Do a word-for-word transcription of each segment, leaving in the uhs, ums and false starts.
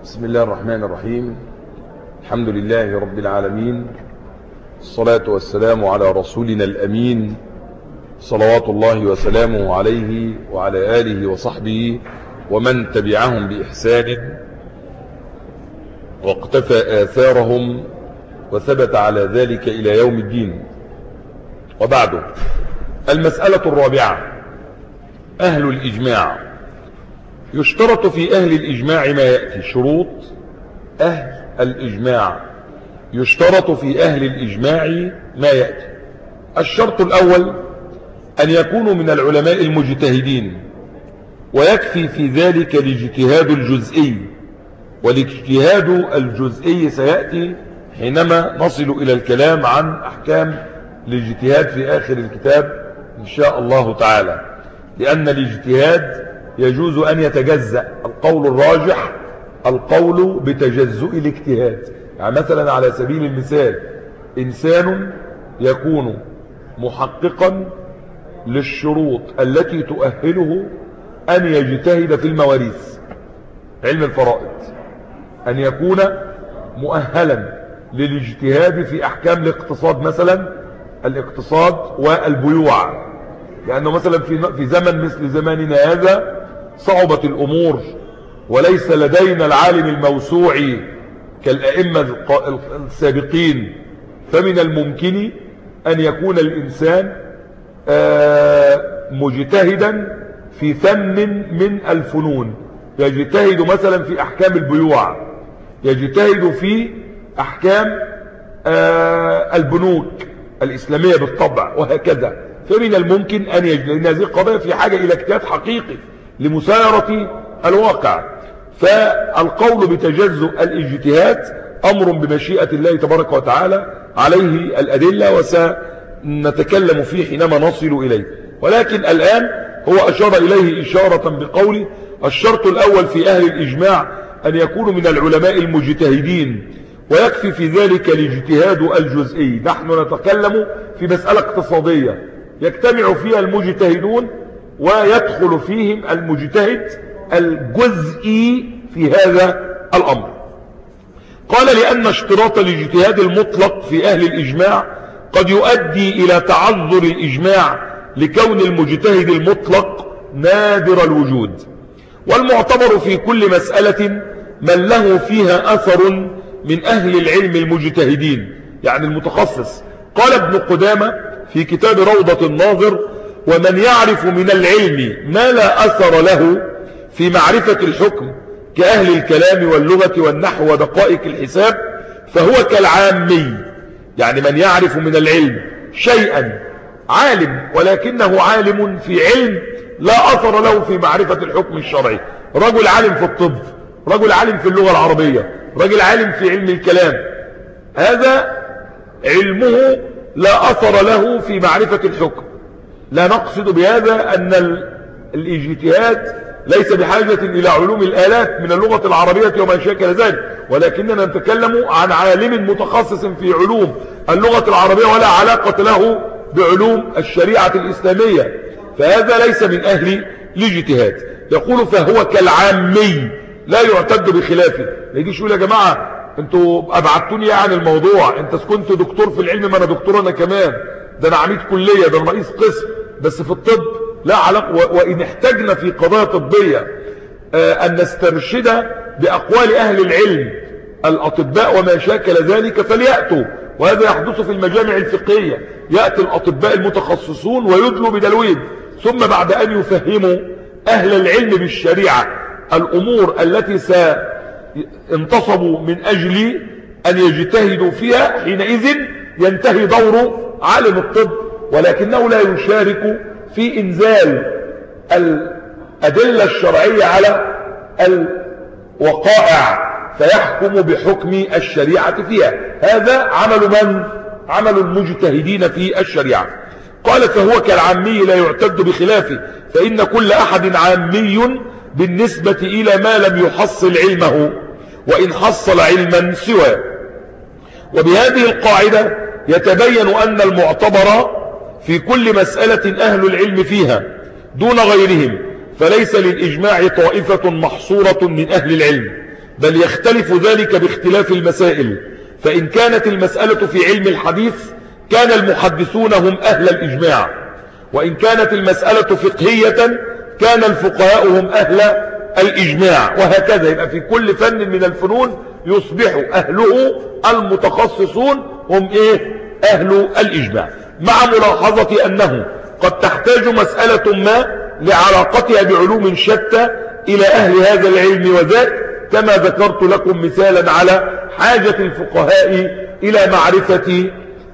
بسم الله الرحمن الرحيم. الحمد لله رب العالمين، الصلاة والسلام على رسولنا الأمين صلوات الله وسلامه عليه وعلى آله وصحبه ومن تبعهم بإحسان واقتفى آثارهم وثبت على ذلك إلى يوم الدين. وبعده، المسألة الرابعة: أهل الإجماع. يشترط في أهل الإجماع ما يأتي. شروط أهل الإجماع: يشترط في أهل الإجماع ما يأتي. الشرط الأول أن يكونوا من العلماء المجتهدين، ويكفي في ذلك الاجتهاد الجزئي، والاجتهاد الجزئي سيأتي حينما نصل إلى الكلام عن أحكام الاجتهاد في آخر الكتاب إن شاء الله تعالى، لأن الاجتهاد يجوز أن يتجزأ. القول الراجح القول بتجزؤ الاجتهاد. يعني مثلا على سبيل المثال، إنسان يكون محققا للشروط التي تؤهله أن يجتهد في المواريث، علم الفرائض، أن يكون مؤهلا للاجتهاد في أحكام الاقتصاد، مثلا الاقتصاد والبيوع، لأنه مثلا في في زمن مثل زماننا هذا صعبت الأمور، وليس لدينا العالم الموسوعي كالأئمة السابقين، فمن الممكن أن يكون الإنسان مجتهدا في فن من الفنون، يجتهد مثلا في أحكام البيوع، يجتهد في أحكام البنوك الإسلامية بالطبع، وهكذا. فمن الممكن أن يجد، لأن هذه القضايا في حاجة إلى اجتهاد حقيقي لمسايرة الواقع. فالقول بتجزؤ الاجتهاد أمر بمشيئة الله تبارك وتعالى، عليه الأدلة وسنتكلم فيه حينما نصل إليه. ولكن الآن هو أشار إليه إشارة بقوله: الشرط الأول في أهل الإجماع أن يكونوا من العلماء المجتهدين، ويكفي في ذلك الاجتهاد الجزئي. نحن نتكلم في مسألة اقتصادية يجتمع فيها المجتهدون ويدخل فيهم المجتهد الجزئي في هذا الأمر. قال: لأن اشتراط الاجتهاد المطلق في أهل الإجماع قد يؤدي إلى تعذر الإجماع، لكون المجتهد المطلق نادر الوجود، والمعتبر في كل مسألة من له فيها أثر من أهل العلم المجتهدين، يعني المتخصص. قال ابن قدامة في كتاب روضة الناظر: ومن يعرف من العلم ما لا أثر له في معرفة الحكم كأهل الكلام واللغة والنحو ودقائق الحساب فهو كالعامي. يعني من يعرف من العلم شيئا، عالم ولكنه عالم في علم لا أثر له في معرفة الحكم الشرعي، رجل عالم في الطب، رجل عالم في اللغة العربية، رجل عالم في علم الكلام، هذا علمه لا أثر له في معرفة الحكم. لا نقصد بهذا أن الاجتهاد ليس بحاجة إلى علوم الآلات من اللغة العربية وما شاكل ذلك، ولكننا نتكلم عن عالم متخصص في علوم اللغة العربية ولا علاقة له بعلوم الشريعة الإسلامية، فهذا ليس من أهل الاجتهاد. يقول: فهو كالعامي لا يعتد بخلافه. ما يجيش يقول: يا جماعة انتوا ابعدتوني عن الموضوع، انت كنت دكتور في العلم، ما انا دكتور انا كمان، ده انا عميد كلية، ده انا رئيس قسم، بس في الطب لا علاقة. وإن احتاجنا في قضايا طبية أن نسترشد بأقوال أهل العلم الأطباء وما شاكل ذلك فليأتوا، وهذا يحدث في المجامع الفقهية. يأتي الأطباء المتخصصون ويدلوا بدلوين، ثم بعد أن يفهموا أهل العلم بالشريعة الأمور التي سانتصبوا من أجل أن يجتهدوا فيها، حينئذ ينتهي دور عالم الطب، ولكنه لا يشارك في إنزال الأدلة الشرعية على الوقائع فيحكم بحكم الشريعة فيها. هذا عمل من؟ عمل المجتهدين في الشريعة. قال: فهو كالعامي لا يعتد بخلافه، فإن كل أحد عامي بالنسبة إلى ما لم يحصل علمه، وإن حصل علما سواه. وبهذه القاعدة يتبين أن المعتبر في كل مسألة أهل العلم فيها دون غيرهم، فليس للإجماع طائفة محصورة من أهل العلم، بل يختلف ذلك باختلاف المسائل، فإن كانت المسألة في علم الحديث كان المحدثون هم أهل الإجماع، وإن كانت المسألة فقهية كان الفقهاء هم أهل الإجماع، وهكذا. يبقى في كل فن من الفنون يصبح أهله المتخصصون هم إيه؟ أهل الإجماع، مع ملاحظة أنه قد تحتاج مسألة ما لعلاقتها بعلوم شتى إلى أهل هذا العلم وذاك، كما ذكرت لكم مثالا على حاجة الفقهاء إلى معرفة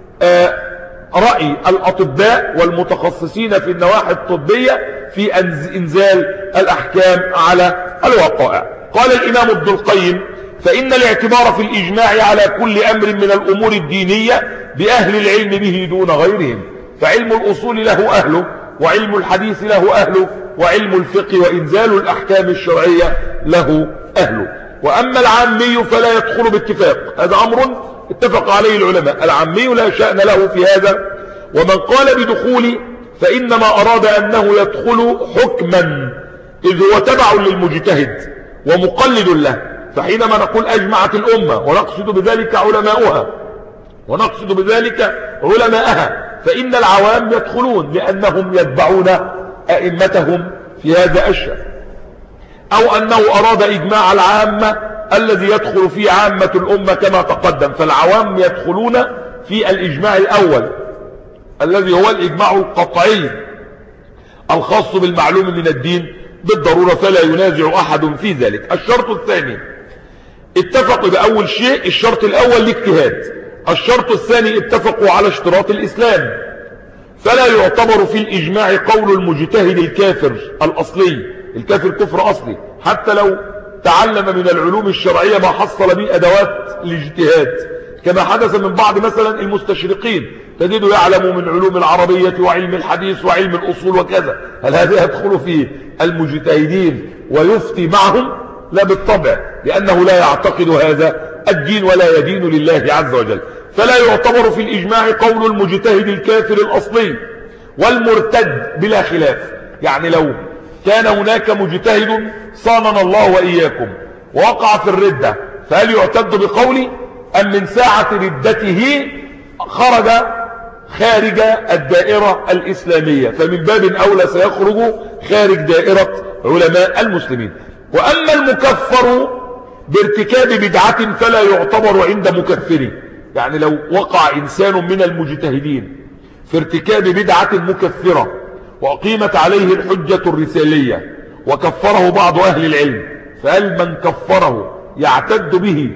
رأي الأطباء والمتخصصين في النواحي الطبية في إنزال الأحكام على الوقائع. قال الإمام ابن القيم: فإن الاعتبار في الإجماع على كل أمر من الأمور الدينية بأهل العلم به دون غيرهم، فعلم الأصول له أهله، وعلم الحديث له أهله، وعلم الفقه وإنزال الأحكام الشرعية له أهله. وأما العامي فلا يدخل باتفاق، هذا أمر اتفق عليه العلماء، العامي لا شأن له في هذا. ومن قال بدخول فإنما أراد أنه يدخل حكما، إذ هو تبع للمجتهد ومقلد له. فحينما نقول أجمعت الأمة ونقصد بذلك علماؤها ونقصد بذلك علماءها، فإن العوام يدخلون لأنهم يتبعون أئمتهم في هذا الشأن. أو أنه أراد إجماع العامة الذي يدخل فيه عامة الأمة كما تقدم، فالعوام يدخلون في الإجماع الأول الذي هو الإجماع القطعي الخاص بالمعلوم من الدين بالضرورة، فلا ينازع أحد في ذلك. الشرط الثاني اتفقوا بأول شيء، الشرط الأول الاجتهاد. الشرط الثاني اتفقوا على اشتراط الإسلام، فلا يعتبر في الإجماع قول المجتهد الكافر الأصلي، الكافر كفر أصلي، حتى لو تعلم من العلوم الشرعية ما حصل به أدوات الاجتهاد، كما حدث من بعض مثلا المستشرقين، تجده يعلم من علوم العربية وعلم الحديث وعلم الأصول وكذا. هل هذا يدخل في المجتهدين ويفتي معهم؟ لا بالطبع، لأنه لا يعتقد هذا الدين ولا يدين لله عز وجل. فلا يعتبر في الإجماع قول المجتهد الكافر الأصلي والمرتد بلا خلاف. يعني لو كان هناك مجتهد صاننا الله وإياكم ووقع في الردة، فهل يعتد بقولي أم من ساعة ردته خرج خارج الدائرة الإسلامية؟ فمن باب أولى سيخرج خارج دائرة علماء المسلمين. وأما المكفر بارتكاب بدعة فلا يعتبر عند مكفره. يعني لو وقع إنسان من المجتهدين في ارتكاب بدعة مكفرة وأقيمت عليه الحجة الرسالية وكفره بعض أهل العلم، فهل من كفره يعتد به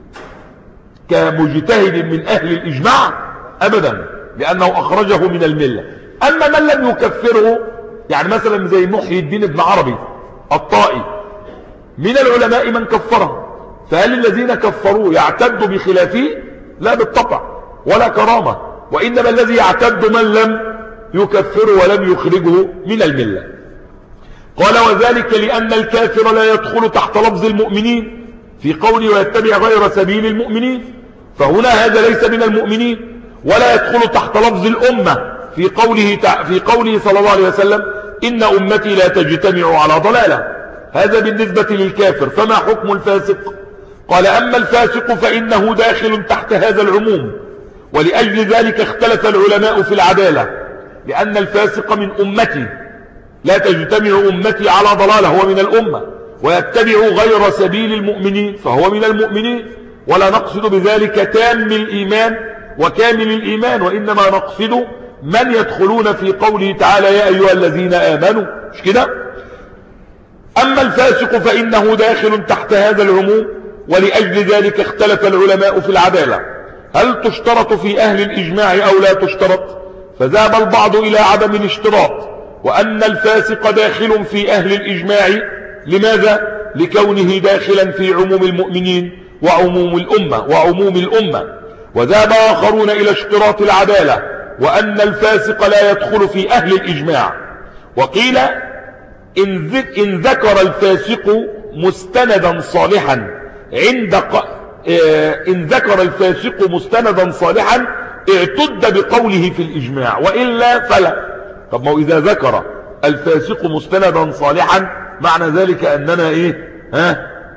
كمجتهد من أهل الإجماع؟ أبدا، لأنه أخرجه من الملة. أما من لم يكفره، يعني مثلا زي محي الدين ابن عربي الطائي، من العلماء من كفره، فهل الذين كفروه يعتد بخلافه؟ لا بالطبع ولا كرامة، وإنما الذي يعتد من لم يكفره ولم يخرجه من الملة. قال: وذلك لأن الكافر لا يدخل تحت لفظ المؤمنين في قوله ويتبع غير سبيل المؤمنين، فهنا هذا ليس من المؤمنين. ولا يدخل تحت لفظ الأمة في قوله في قوله صلى الله عليه وسلم: إن أمتي لا تجتمع على ضلالة، هذا بالنسبة للكافر. فما حكم الفاسق؟ قال: أما الفاسق فإنه داخل تحت هذا العموم، ولأجل ذلك اختلف العلماء في العدالة، لأن الفاسق من أمتي لا تجتمع أمتي على ضلالة، هو من الأمة، ويتبع غير سبيل المؤمنين فهو من المؤمنين. ولا نقصد بذلك تام الإيمان وكامل الإيمان، وإنما نقصد من يدخلون في قوله تعالى: يا أيها الذين آمنوا، مش كده؟ أما الفاسق فإنه داخل تحت هذا العموم، ولأجل ذلك اختلف العلماء في العدالة، هل تشترط في أهل الإجماع أو لا تشترط؟ فذهب البعض إلى عدم الاشتراط، وأن الفاسق داخل في أهل الإجماع. لماذا؟ لكونه داخلا في عموم المؤمنين وعموم الأمة وعموم الأمة. وذهب آخرون إلى اشتراط العدالة، وأن الفاسق لا يدخل في أهل الإجماع. وقيل إن ذكر الفاسق مستندا صالحا عند ق... إن ذكر الفاسق مستندا صالحا اعتد بقوله في الإجماع، وإلا فلا. طب ما إذا ذكر الفاسق مستندا صالحا معنى ذلك أننا إيه؟ ها؟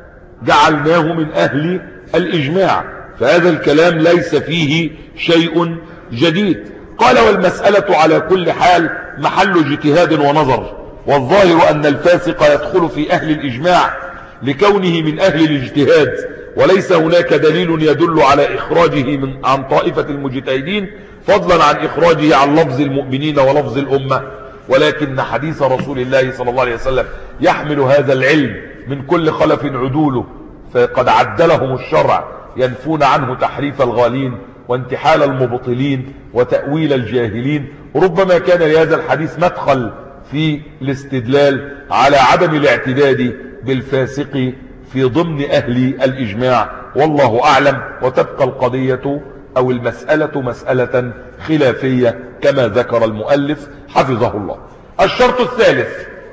جعلناه من أهل الإجماع، فهذا الكلام ليس فيه شيء جديد. قال والمسألة على كل حال محل اجتهاد ونظر، والظاهر أن الفاسق يدخل في أهل الإجماع لكونه من أهل الاجتهاد، وليس هناك دليل يدل على إخراجه من عن طائفة المجتهدين فضلا عن إخراجه عن لفظ المؤمنين ولفظ الأمة، ولكن حديث رسول الله صلى الله عليه وسلم يحمل هذا العلم من كل خلف عدوله، فقد عدلهم الشرع ينفون عنه تحريف الغالين وانتحال المبطلين وتأويل الجاهلين. ربما كان لهذا الحديث مدخل في الاستدلال على عدم الاعتداد بالفاسق في ضمن أهل الإجماع، والله أعلم. وتبقى القضية أو المسألة مسألة خلافية كما ذكر المؤلف حفظه الله. الشرط الثالث: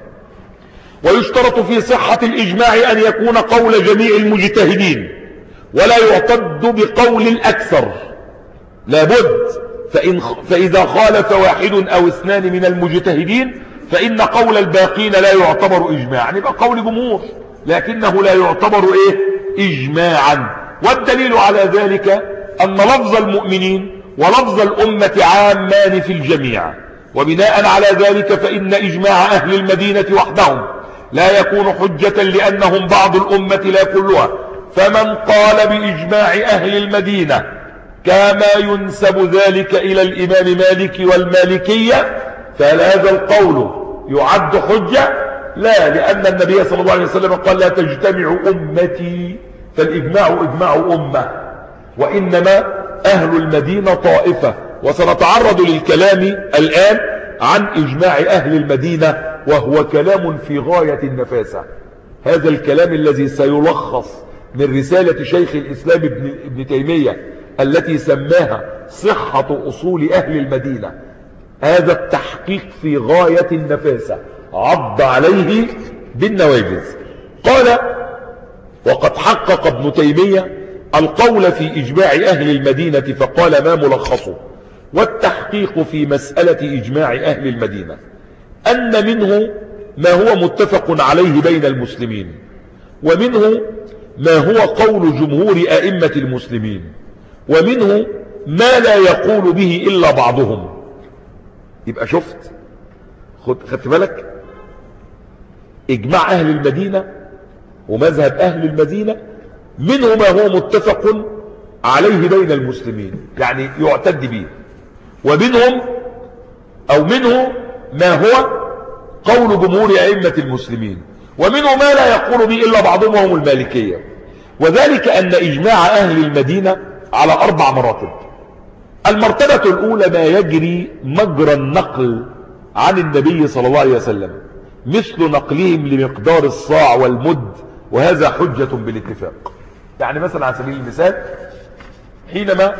ويشترط في صحة الإجماع أن يكون قول جميع المجتهدين ولا يعتد بقول الأكثر، لابد، فإن فإذا خالف واحد أو اثنان من المجتهدين فإن قول الباقين لا يعتبر إجماعا، يبقى قول جمهور لكنه لا يعتبر إيه؟ إجماعا. والدليل على ذلك أن لفظ المؤمنين ولفظ الأمة عامان في الجميع، وبناء على ذلك فإن إجماع أهل المدينة وحدهم لا يكون حجة لأنهم بعض الأمة لا كلها، فمن قال بإجماع أهل المدينة كما ينسب ذلك إلى الإمام مالك والمالكية فهل هذا القول يعد حجة؟ لا، لأن النبي صلى الله عليه وسلم قال لا تجتمع أمتي، فالإجماع إجماع أمة، وإنما أهل المدينة طائفة. وسنتعرض للكلام الآن عن إجماع أهل المدينة، وهو كلام في غاية النفاسة. هذا الكلام الذي سيلخص من رسالة شيخ الإسلام ابن, ابن تيمية التي سماها صحة أصول أهل المدينة، هذا التحقيق في غاية النفاسة، عض عليه بالنواجذ. قال: وقد حقق ابن تيمية القول في إجماع أهل المدينة فقال: ما ملخصه؟ والتحقيق في مسألة إجماع أهل المدينة أن منه ما هو متفق عليه بين المسلمين، ومنه ما هو قول جمهور أئمة المسلمين، ومنه ما لا يقول به إلا بعضهم. يبقى شفت، خدت بالك، إجماع أهل المدينة ومذهب أهل المدينة منه ما هو متفق عليه بين المسلمين يعني يعتد به، ومنهم أو منه ما هو قول جمهور أئمة المسلمين، ومنه ما لا يقول به إلا بعضهم وهم المالكية. وذلك أن إجماع أهل المدينة على أربع مراتب. المرتبة الأولى ما يجري مجرى النقل عن النبي صلى الله عليه وسلم، مثل نقلهم لمقدار الصاع والمد، وهذا حجة بالاتفاق. يعني مثلا على سبيل المثال حينما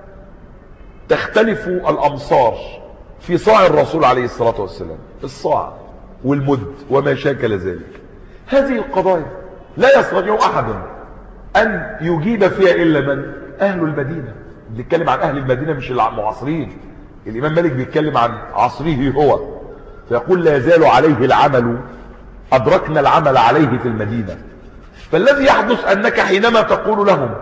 تختلف الأمصار في صاع الرسول عليه الصلاة والسلام، الصاع والمد وما شاكل ذلك، هذه القضايا لا يستطيع أحد أن يجيب فيها إلا من؟ أهل المدينة. بنتكلم عن أهل المدينة مش المعاصرين. الإمام مالك بيتكلم عن عصره هو، فيقول لا يزال عليه العمل، أدركنا العمل عليه في المدينة. فالذي يحدث أنك حينما تقول لهم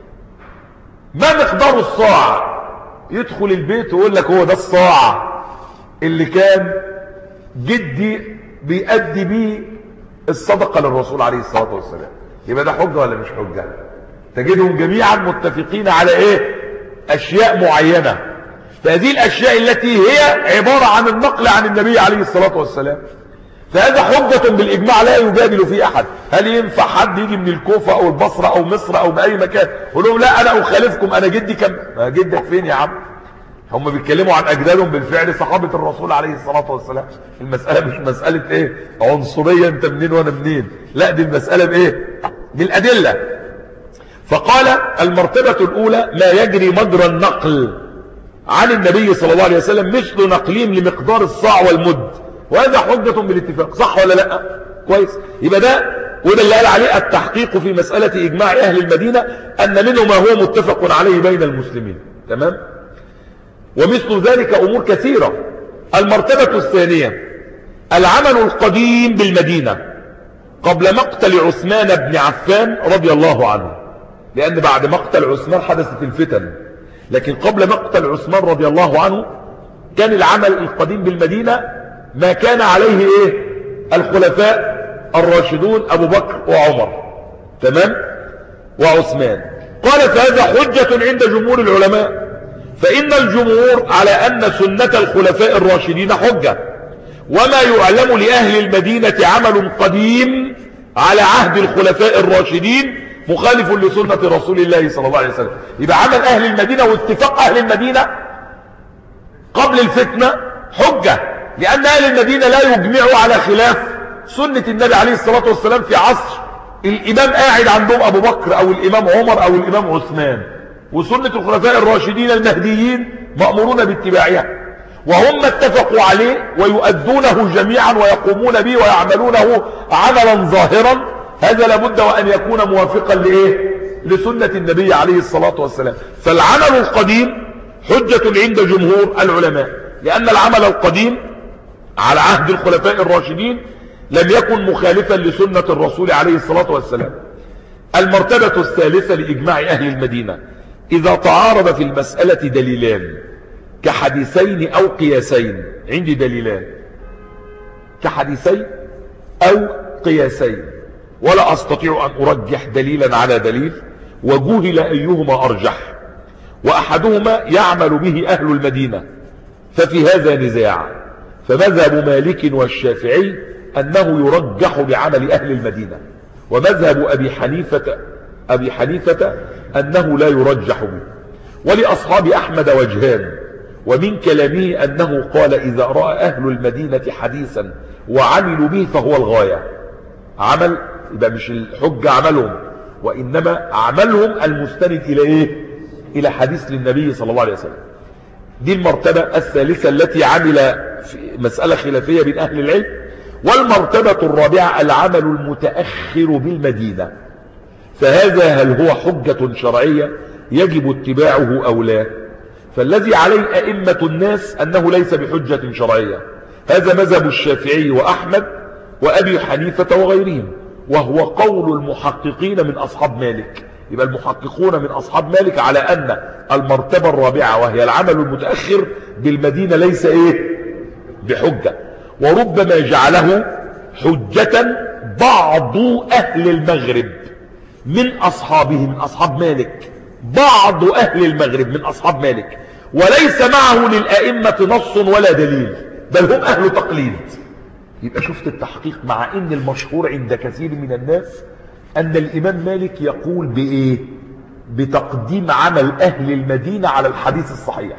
ما مقدار الصاع، يدخل البيت ويقول لك هو ده الصاع اللي كان جدي بيأدي بيه الصدقة للرسول عليه الصلاة والسلام. يبقى ده حجة ولا مش حجة؟ تجدهم جميعا متفقين على ايه؟ اشياء معينة، فهذه الاشياء التي هي عبارة عن النقل عن النبي عليه الصلاة والسلام، فهذا حجة بالاجماع لا يجادل فيه احد. هل ينفع حد يجي من الكوفة او البصرة او مصر او باي مكان يقول لهم لا انا اخالفكم، انا جدي كم؟ جدك فين يا عم؟ هم بيتكلموا عن اجدادهم بالفعل صحابة الرسول عليه الصلاة والسلام. المسألة مش مسألة ايه عنصرية انت منين وانا منين، لا دي المسألة بايه؟ بالادلة. فقال المرتبة الاولى ما يجري مجرى النقل عن النبي صلى الله عليه وسلم، مثل نقلهم لمقدار الصاع والمد، وهذا حجة بالاتفاق. صح ولا لا؟ كويس. يبقى ده وده اللي قال عليه التحقيق في مسألة اجماع اهل المدينة، ان منه ما هو متفق عليه بين المسلمين. تمام. ومثل ذلك امور كثيرة. المرتبة الثانية العمل القديم بالمدينة، قبل مقتل عثمان بن عفان رضي الله عنه، لأن بعد مقتل عثمان حدثت الفتن، لكن قبل مقتل عثمان رضي الله عنه كان العمل القديم بالمدينة ما كان عليه ايه الخلفاء الراشدون أبو بكر وعمر، تمام، وعثمان. قال فهذا حجة عند جمهور العلماء، فإن الجمهور على أن سنة الخلفاء الراشدين حجة، وما يعلم لأهل المدينة عمل قديم على عهد الخلفاء الراشدين مخالف لسنة رسول الله صلى الله عليه وسلم. يبقى عمل أهل المدينة واتفاق أهل المدينة قبل الفتنة حجة، لأن أهل المدينة لا يجمعوا على خلاف سنة النبي عليه الصلاة والسلام في عصر الإمام قاعد عندهم أبو بكر أو الإمام عمر أو الإمام عثمان، وسنة الخلفاء الراشدين المهديين مأمورون باتباعها، وهم اتفقوا عليه ويؤدونه جميعا ويقومون به ويعملونه عملا ظاهرا. هذا لابد وأن يكون موافقا لإيه؟ لسنة النبي عليه الصلاة والسلام. فالعمل القديم حجة عند جمهور العلماء، لأن العمل القديم على عهد الخلفاء الراشدين لم يكن مخالفا لسنة الرسول عليه الصلاة والسلام. المرتبة الثالثة لإجماع أهل المدينة: إذا تعارض في المسألة دليلان كحديثين أو قياسين. عندي دليلان كحديثين أو قياسين، ولا أستطيع أن أرجح دليلا على دليل، وجهل أيهما أرجح، وأحدهما يعمل به أهل المدينة، ففي هذا نزاع. فمذهب مالك والشافعي أنه يرجح بعمل أهل المدينة، ومذهب أبي حنيفة, أبي حنيفة أنه لا يرجح به. ولأصحاب أحمد وجهان، ومن كلامه أنه قال إذا رأى أهل المدينة حديثا وعملوا به فهو الغاية. عمل يبقى مش الحجة عملهم، وإنما عملهم المستند إلى إيه؟ إلى حديث للنبي صلى الله عليه وسلم. دي المرتبة الثالثة التي عمل في مسألة خلافية بين أهل العلم. والمرتبة الرابعة العمل المتأخر بالمدينة، فهذا هل هو حجة شرعية يجب اتباعه أو لا؟ فالذي عليه أئمة الناس أنه ليس بحجة شرعية، هذا مذهب الشافعي وأحمد وأبي حنيفة وغيرهم، وهو قول المحققين من أصحاب مالك. يبقى المحققون من أصحاب مالك على أن المرتبة الرابعة وهي العمل المتأخر بالمدينة ليس إيه بحجة، وربما جعله حجة بعض أهل المغرب من أصحابه من أصحاب مالك، بعض أهل المغرب من أصحاب مالك، وليس معه للأئمة نص ولا دليل، بل هم أهل تقليد. يبقى شفت التحقيق، مع ان المشهور عند كثير من الناس ان الامام مالك يقول بايه؟ بتقديم عمل اهل المدينة على الحديث الصحيح.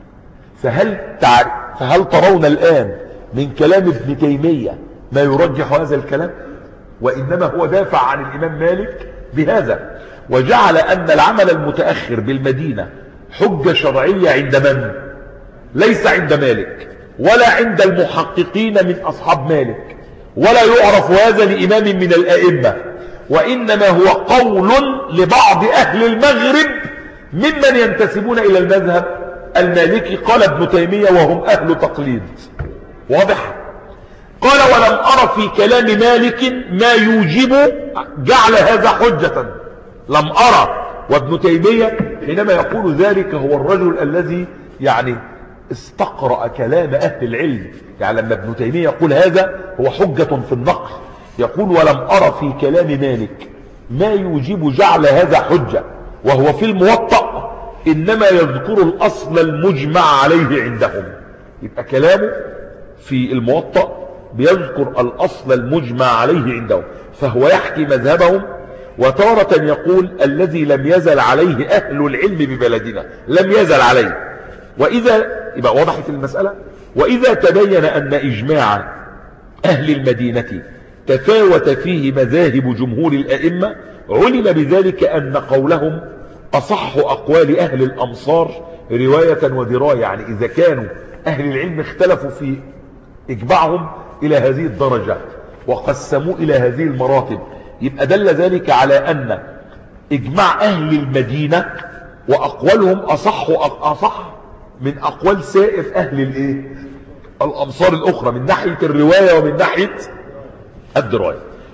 فهل تعرف فهل ترون الان من كلام ابن تيمية ما يرجح هذا الكلام؟ وانما هو دافع عن الامام مالك بهذا، وجعل ان العمل المتأخر بالمدينة حجة شرعية عند من؟ ليس عند مالك ولا عند المحققين من أصحاب مالك، ولا يعرف هذا لإمام من الأئمة، وإنما هو قول لبعض أهل المغرب ممن ينتسبون إلى المذهب المالكي. قال ابن تيمية وهم أهل تقليد. واضح؟ قال ولم أرى في كلام مالك ما يوجب جعل هذا حجة. لم أرى. وابن تيمية حينما يقول ذلك هو الرجل الذي يعني استقرأ كلام أهل العلم. يعني لما ابن تيمية يقول هذا هو حجة في النقل، يقول ولم أرى في كلام مالك ما يوجب جعل هذا حجة، وهو في الموطأ إنما يذكر الأصل المجمع عليه عندهم. يبقى كلامه في الموطأ بيذكر الأصل المجمع عليه عندهم، فهو يحكي مذهبهم. وتارة يقول الذي لم يزل عليه أهل العلم ببلدنا، لم يزل عليه. وإذا يبقى وضحت المسألة. وإذا تبين أن إجماع أهل المدينة تفاوت فيه مذاهب جمهور الأئمة، علم بذلك أن قولهم أصح أقوال أهل الأمصار رواية ودراية. يعني إذا كانوا أهل العلم اختلفوا في إجماعهم إلى هذه الدرجة وقسموا إلى هذه المراتب، يبقى دل ذلك على أن إجماع أهل المدينة وأقوالهم أصح أصح من أقوال سائر أهل الإيه؟ الأمصار الأخرى، من ناحية الرواية ومن ناحية الدراية.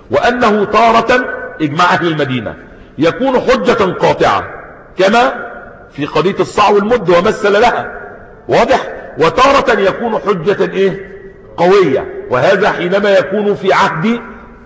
وأنه تارة إجماع أهل المدينة يكون حجة قاطعة كما في قضية الصاع والمد ومثل لها، واضح، وتارة يكون حجة إيه؟ قوية، وهذا حينما يكون في عهد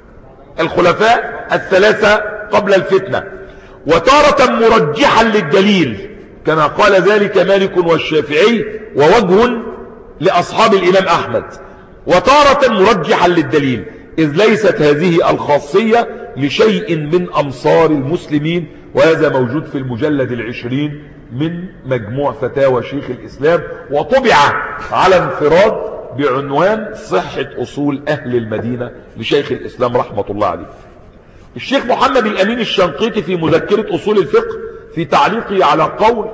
الخلفاء الثلاثة قبل الفتنة، وتارة مرجحا للدليل كما قال ذلك مالك والشافعي ووجه لأصحاب الإمام أحمد، وتارة مرجحا للدليل، إذ ليست هذه الخاصية لشيء من أمصار المسلمين، وهذا موجود في المجلد العشرين من مجموع فتاوى شيخ الإسلام، وطبع على انفراد بعنوان صحة أصول أهل المدينة لشيخ الإسلام رحمة الله عليه. الشيخ محمد الأمين الشنقيطي في مذكرة أصول الفقه في تعليقه على قول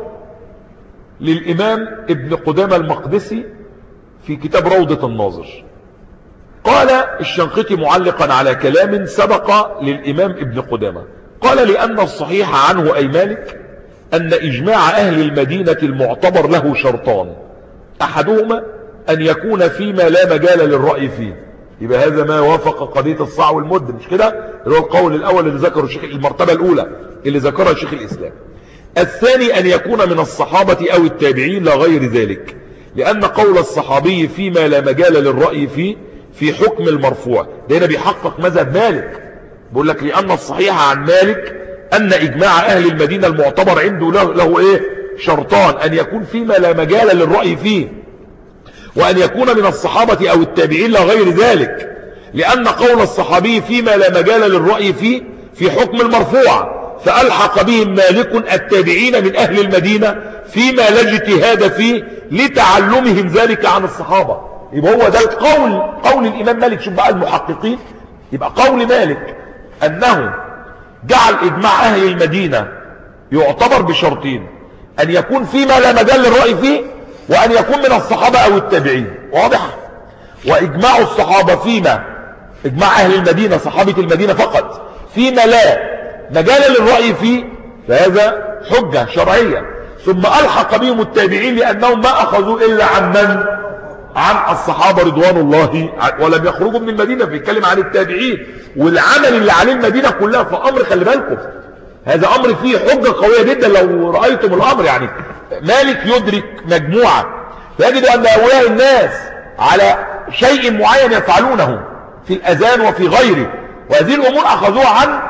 للإمام ابن قدامة المقدسي في كتاب روضة الناظر، قال الشنقيطي معلقا على كلام سبق للإمام ابن قدامة، قال لأن الصحيح عنه أي مالك أن إجماع أهل المدينة المعتبر له شرطان، أحدهما أن يكون فيما لا مجال للرأي فيه، يبقى هذا ما وافق قضية الصاع والمد، مش كده؟ اللي هو القول الأول اللي ذكره الشيخ، المرتبة الأولى اللي ذكرها شيخ الإسلام. الثاني أن يكون من الصحابة أو التابعين لا غير ذلك، لأن قول الصحابي فيما لا مجال للرأي فيه في حكم المرفوع، ده هنا بيحقق مذهب مالك، بيقول لك لأن الصحيح عن مالك أن إجماع أهل المدينة المعتبر عنده له, له إيه؟ شرطان، أن يكون فيما لا مجال للرأي فيه، وأن يكون من الصحابة أو التابعين لا غير ذلك، لأن قول الصحابي فيما لا مجال للرأي فيه في حكم المرفوع، فألحق بهم مالك التابعين من أهل المدينة فيما لا اجتهاد فيه لتعلمهم ذلك عن الصحابة. يبقى هو ده القول، قول الإمام مالك. شوف بقى المحققين، يبقى قول مالك أنه جعل إجماع أهل المدينة يعتبر بشرطين، أن يكون فيما لا مجال للرأي فيه، وأن يكون من الصحابة أو التابعين، واضح؟ وإجماع الصحابة فيما إجماع أهل المدينة صحابة المدينة فقط فيما لا مجال للرأي فيه، فهذا حجة شرعية. ثم ألحق بهم التابعين لأنهم ما أخذوا إلا عن من؟ عن الصحابة رضوان الله، ولم يخرجوا من المدينة، بيتكلم عن التابعين والعمل اللي عليه المدينة كلها. فأمر خلي بالكم، هذا أمر فيه حجة قوية جدا لو رأيتم الأمر. يعني مالك يدرك مجموعة فيجد أن هؤلاء الناس على شيء معين يفعلونه في الأذان وفي غيره، وهذه الأمور أخذوها عن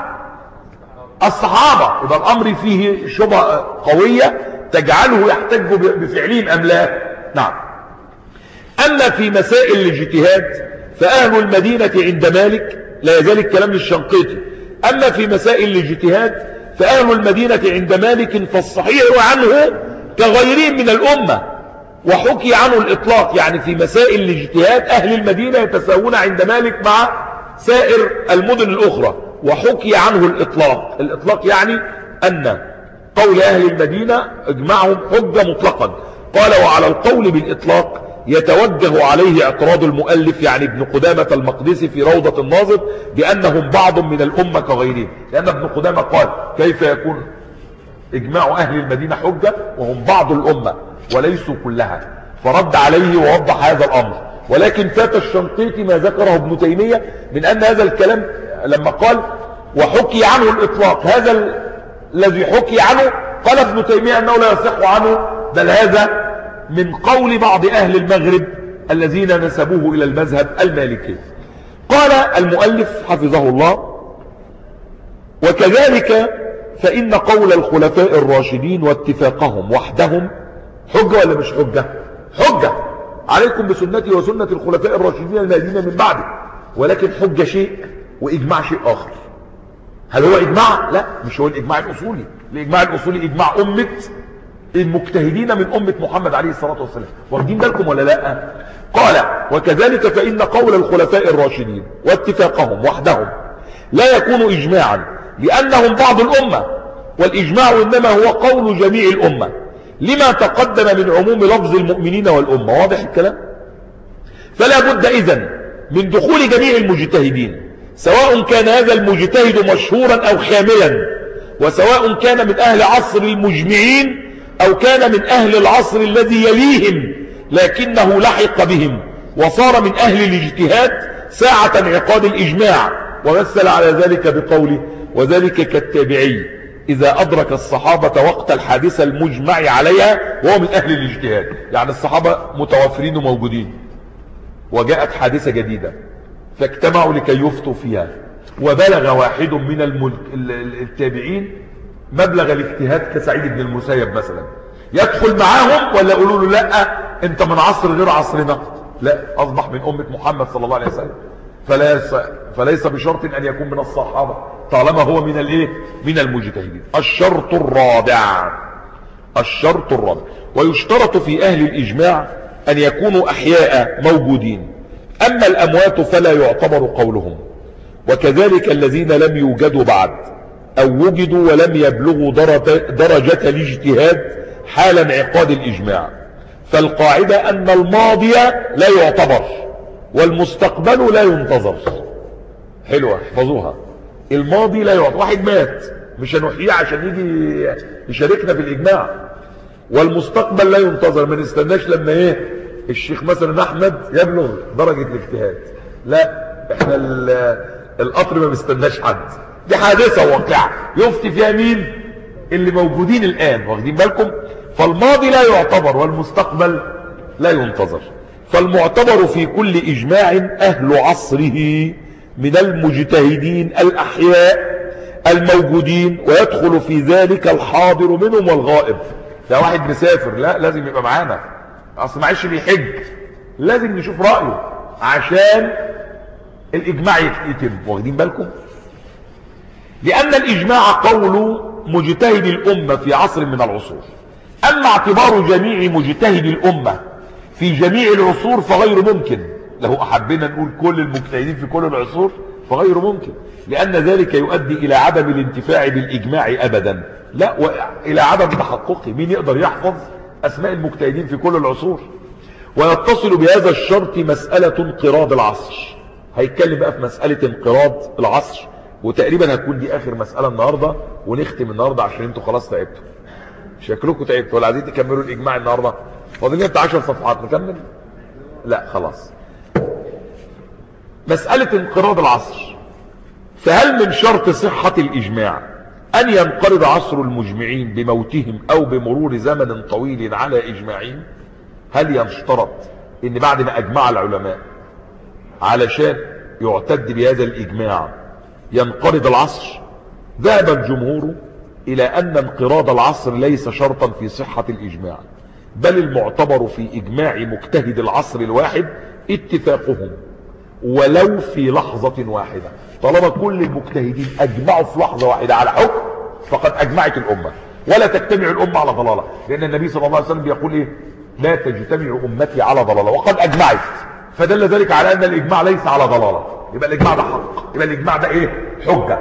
الصحابة، يبقى الأمر فيه شبهة قوية تجعله يحتج بفعلهم أم لا؟ نعم. أما في مسائل الاجتهاد فأهل المدينة عند مالك، لا يزال الكلام للشنقيطي، أما في مسائل الاجتهاد فأهل المدينة عند مالك فالصحيح عنه كغيرهم من الأمة، وحكي عنه الإطلاق. يعني في مسائل الاجتهاد أهل المدينة يتساوون عند مالك مع سائر المدن الأخرى، وحكي عنه الإطلاق. الإطلاق يعني أن قول أهل المدينة إجماعهم حجة مطلقا. قال وعلى القول بالإطلاق يتوجه عليه اعتراض المؤلف يعني ابن قدامة المقدسي في روضة الناظر بأنهم بعض من الأمة كغيرهم، لأن ابن قدامة قال كيف يكون إجماع أهل المدينة حجة وهم بعض الأمة وليسوا كلها، فرد عليه ووضح هذا الأمر. ولكن فات الشنقيطي ما ذكره ابن تيمية من أن هذا الكلام لما قال وحكي عنه الإطلاق، هذا الذي حكي عنه قال ابن تيمية أنه لا يصح عنه، بل هذا من قول بعض أهل المغرب الذين نسبوه إلى المذهب المالكي. قال المؤلف حفظه الله وكذلك فإن قول الخلفاء الراشدين واتفاقهم وحدهم حجة ولا مش حجة؟ حجة عليكم بسنتي وسنة الخلفاء الراشدين المهديين من بعده، ولكن حجة شيء وإجماع شيء آخر. هل هو إجماع؟ لا، مش هو الإجماع الأصولي. الإجماع الأصولي إجماع أمة المجتهدين من أمة محمد عليه الصلاة والسلام، واخدين بالكم ولا لا؟ قال وكذلك فإن قول الخلفاء الراشدين واتفاقهم وحدهم لا يكون إجماعا لأنهم بعض الأمة، والإجماع إنما هو قول جميع الأمة لما تقدم من عموم لفظ المؤمنين والأمة. واضح الكلام؟ فلا بد إذن من دخول جميع المجتهدين، سواء كان هذا المجتهد مشهورا أو خاملا، وسواء كان من أهل عصر المجمعين أو كان من أهل العصر الذي يليهم لكنه لحق بهم وصار من أهل الاجتهاد ساعة انعقاد الإجماع، ومثل على ذلك بقوله وذلك كالتابعي إذا أدرك الصحابة وقت الحادثة المجمع عليها وهو من أهل الاجتهاد. يعني الصحابة متوافرين وموجودين وجاءت حادثة جديدة فاجتمعوا لكي يفتوا فيها، وبلغ واحد من الملك التابعين مبلغ الاجتهاد كسعيد بن المسيب مثلا، يدخل معاهم ولا يقولوا له لا انت من عصر غير عصرنا؟ لا، اصبح من امة محمد صلى الله عليه وسلم، فليس, فليس بشرط ان يكون من الصحابة طالما هو من الايه من المجتهدين. الشرط الرابع الشرط الرابع ويشترط في اهل الاجماع ان يكونوا احياء موجودين، اما الاموات فلا يعتبر قولهم، وكذلك الذين لم يوجدوا بعد او وجدوا ولم يبلغوا درجة الاجتهاد حال انعقاد الاجماع. فالقاعدة ان الماضي لا يعتبر والمستقبل لا ينتظر. حلوة، احفظوها. الماضي لا يعتبر، واحد مات مش هنحييه عشان يجي يشاركنا في الاجماع. والمستقبل لا ينتظر، ما نستناش لما ايه الشيخ مثلا احمد يبلغ درجة الاجتهاد، لا احنا القطر ما بيستناش حد، دي حادثة واقعة يفتي فيها مين؟ اللي موجودين الان، واخدين بالكم؟ فالماضي لا يعتبر والمستقبل لا ينتظر. فالمعتبر في كل اجماع اهل عصره من المجتهدين الاحياء الموجودين، ويدخل في ذلك الحاضر منهم والغائب. ده واحد مسافر، لا لازم يبقى معانا، اصل معيش بيحج، لازم نشوف رأيه عشان الاجماع يتم، واخدين بالكم؟ لان الاجماع قول مجتهد الامة في عصر من العصور. اما اعتبار جميع مجتهد الامة في جميع العصور فغير ممكن. لو احبنا نقول كل المجتهدين في كل العصور فغير ممكن، لان ذلك يؤدي الى عدم الانتفاع بالاجماع ابدا، لا والى عدم تحققه. مين يقدر يحفظ اسماء المجتهدين في كل العصور؟ ويتصل بهذا الشرط مسألة انقراض العصر. هيتكلم بقى في مسألة انقراض العصر، وتقريبا هتكون دي اخر مسألة النهاردة، ونختم النهاردة عشان انتوا خلاص تعبتوا، شكلكم تعبتوا ولا عايزين تكملوا الاجماع النهاردة؟ فاضلين انت عشر صفحات، نكمل؟ لا خلاص. مسألة انقراض العصر، فهل من شرط صحة الاجماع ان ينقرض عصر المجمعين بموتهم او بمرور زمن طويل على اجماعهم؟ هل يشترط ان بعد ما اجمع العلماء علشان يعتد بهذا الاجماع ينقرض العصر؟ ذهب الجمهور الى ان انقراض العصر ليس شرطا في صحة الاجماع، بل المعتبر في اجماع مجتهد العصر الواحد اتفاقهم ولو في لحظة واحدة. طالما كل المجتهدين اجمعوا في لحظة واحدة على حكم فقد اجمعت الامة، ولا تجتمع الامة على ضلالة، لان النبي صلى الله عليه وسلم بيقول ايه؟ لا تجتمع امتي على ضلالة، وقد اجمعت. فدل ذلك على ان الاجماع ليس على ضلالة، يبقى الاجماع ده حق، يبقى الاجماع ده ايه؟ حجة.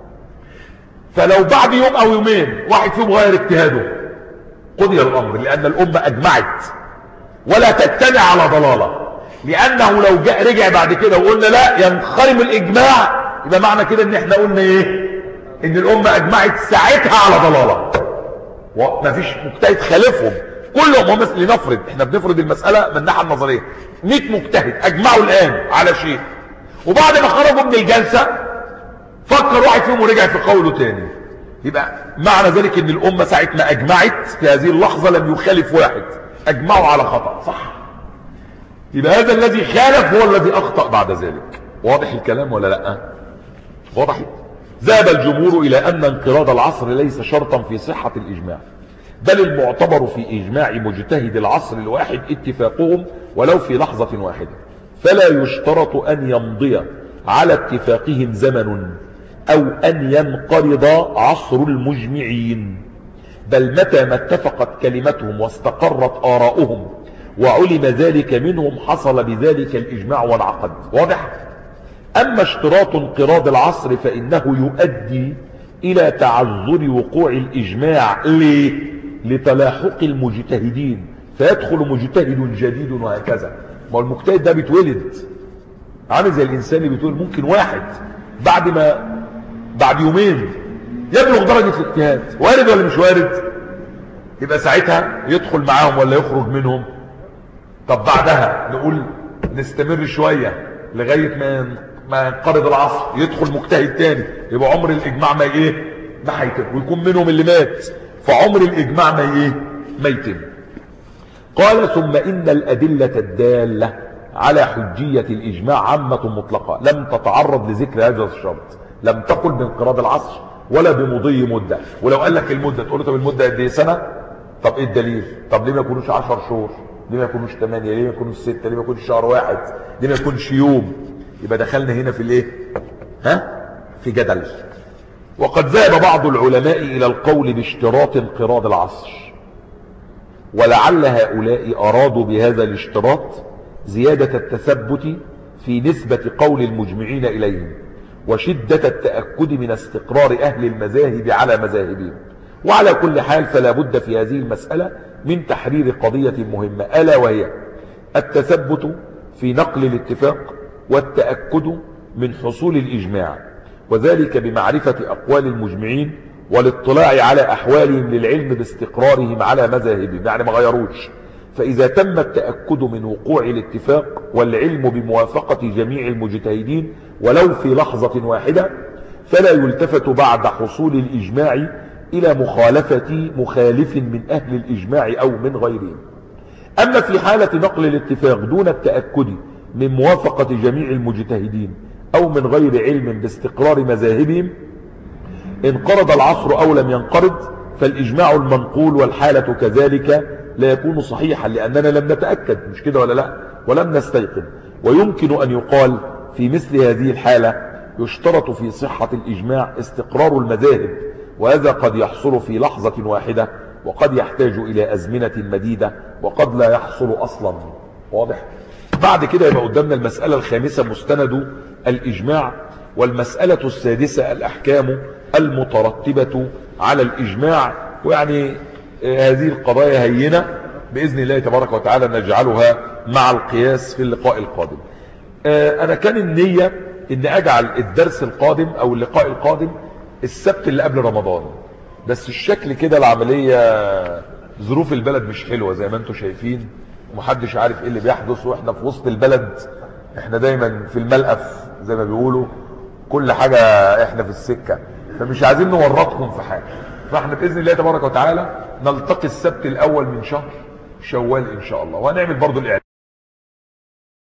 فلو بعد يوم او يومين واحد فيهم غير اجتهاده قضي الامر، لان الامة اجمعت ولا تجتمع على ضلالة. لانه لو جاء رجع بعد كده وقلنا لا ينخرم الاجماع، يبقى معنى كده ان احنا قلنا ايه؟ ان الامة اجمعت ساعتها على ضلالة، ومفيش مجتهد خالفهم كلهم. هم مثل لنفرض، احنا بنفرض المسألة من الناحية النظرية، مئة مجتهد اجمعوا الان على شيء، وبعد ما خرجوا من الجلسة فكر واحد فيهم ورجع في قوله تاني، يبقى معنى ذلك ان الامة ساعة ما اجمعت في هذه اللحظة لم يخالف واحد، اجمعوا على خطأ، صح؟ يبقى هذا الذي خالف هو الذي اخطأ بعد ذلك. واضح الكلام ولا لا؟ واضح. ذهب الجمهور الى ان انقراض العصر ليس شرطا في صحة الاجماع، بل المعتبر في اجماع مجتهد العصر الواحد اتفاقهم ولو في لحظة واحدة، فلا يشترط ان يمضي على اتفاقهم زمن او ان ينقرض عصر المجمعين، بل متى ما اتفقت كلمتهم واستقرت آراؤهم وعلم ذلك منهم حصل بذلك الإجماع وانعقد. واضح؟ أما اشتراط انقراض العصر فإنه يؤدي إلى تعذر وقوع الإجماع. ليه؟ لتلاحق المجتهدين، فيدخل مجتهد جديد وهكذا. ما المجتهد ده بيتولد عامل زي الإنسان اللي بيتولد، ممكن واحد بعد ما بعد يومين يبلغ درجة الاجتهاد، وارد ولا مش وارد؟ يبقى ساعتها يدخل معاهم ولا يخرج منهم؟ طب بعدها نقول نستمر شوية لغاية ما ما ينقرض العصر يدخل مجتهد تاني، يبقى عمر الاجماع ما ايه ما هيتم، ويكون منهم اللي مات، فعمر الاجماع ما ايه ما يتم. قال ثم ان الادله الداله على حجيه الاجماع عامه مطلقه لم تتعرض لذكر هذا الشرط، لم تقل بانقراض العصر ولا بمضي مده. ولو قال لك المده تقول له طب المده قد ايه؟ سنه؟ طب ايه الدليل؟ طب ليه ما يكونوش عشر شهور؟ ليه ما يكونوش ثمانية؟ ليه ما يكونوش ستة؟ ليه ما يكونش شهر واحد؟ ليه ما يكونش يوم؟ يبقى دخلنا هنا في الايه ها في جدل. وقد ذهب بعض العلماء الى القول باشتراط انقراض العصر، ولعل هؤلاء ارادوا بهذا الاشتراط زيادة التثبت في نسبة قول المجمعين اليهم وشدة التأكد من استقرار اهل المذاهب على مذاهبهم. وعلى كل حال فلا بد في هذه المسألة من تحرير قضية مهمة، ألا وهي التثبت في نقل الاتفاق والتأكد من حصول الإجماع، وذلك بمعرفة أقوال المجمعين والاطلاع على أحوالهم للعلم باستقرارهم على مذاهبهم، يعني ما غيروش. فإذا تم التأكد من وقوع الاتفاق والعلم بموافقة جميع المجتهدين ولو في لحظة واحدة، فلا يلتفت بعد حصول الإجماع إلى مخالفة مخالف من أهل الإجماع أو من غيرهم. أما في حالة نقل الاتفاق دون التأكد من موافقة جميع المجتهدين أو من غير علم باستقرار مذاهبهم، انقرض العصر أو لم ينقرض، فالإجماع المنقول والحالة كذلك لا يكون صحيحا، لأننا لم نتأكد، مش كده ولا لا؟ ولم نستيقن. ويمكن أن يقال في مثل هذه الحالة يشترط في صحة الإجماع استقرار المذاهب، وهذا قد يحصل في لحظة واحدة، وقد يحتاج إلى أزمنة مديدة، وقد لا يحصل أصلا. واضح؟ بعد كده يبقى قدامنا المسألة الخامسة مستند الإجماع، والمسألة السادسة الأحكام المترتبة على الإجماع. ويعني هذه القضايا هينة بإذن الله تبارك وتعالى نجعلها مع القياس في اللقاء القادم. أنا كان النية إن أجعل الدرس القادم أو اللقاء القادم السبت اللي قبل رمضان، بس الشكل كده العملية ظروف البلد مش حلوة زي ما انتم شايفين، ومحدش عارف ايه اللي بيحدث، واحنا في وسط البلد، احنا دايما في الملقف زي ما بيقولوا، كل حاجة احنا في السكة، فمش عايزين نورطكم في حاجة. فاحنا بإذن الله تبارك وتعالى نلتقي السبت الأول من شهر شوال إن شاء الله، وهنعمل برضو الإعلان.